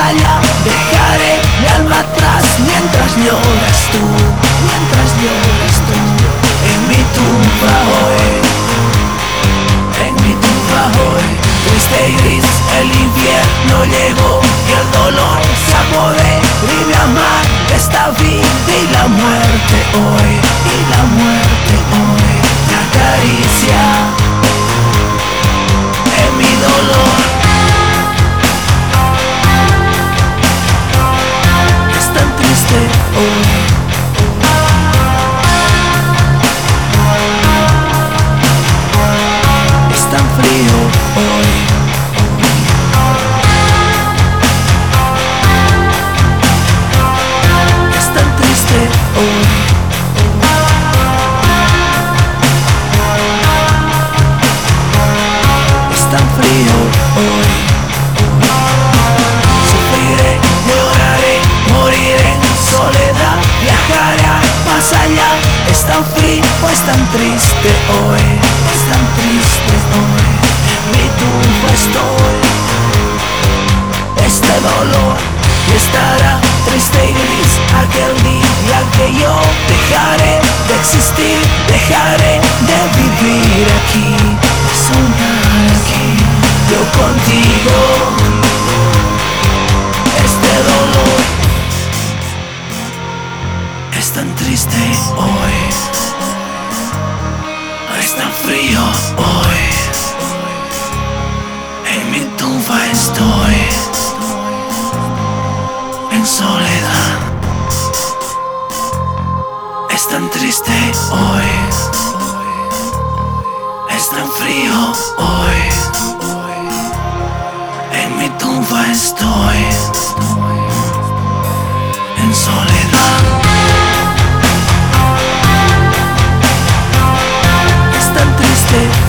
allá. Dejaré mi alma atrás mientras lloras tú, mientras lloras tú. En mi tumba hoy, en mi tumba hoy, triste y gris el invierno llegó y el dolor se apodera y mi amar esta vida y la muerte hoy, y la muerte hoy me acaricia en mi dolor. Es tan triste hoy. Es tan frío hoy. Es tan triste hoy. Es tan frío hoy. Sufriré, lloraré, moriré en soledad. Viajaré más allá. Es tan frío, es tan triste hoy. Es tan triste hoy. En mi tumba estoy. Este dolor estará triste y gris aquel día que yo dejaré de existir, dejaré de vivir aquí, de soñar aquí, yo contigo. Este dolor es tan triste hoy, es tan frío hoy. En mi tumba estoy, en soledad. Es tan triste hoy, es tan frío hoy. En mi tumba estoy, en soledad. Es tan triste